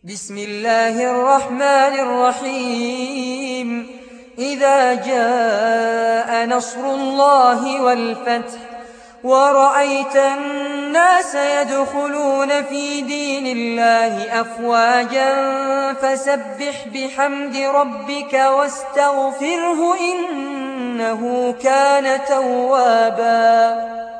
بسم الله الرحمن الرحيم إذا جاء نصر الله والفتح ورأيت الناس يدخلون في دين الله أفواجا فسبح بحمد ربك واستغفره إنه كان توابا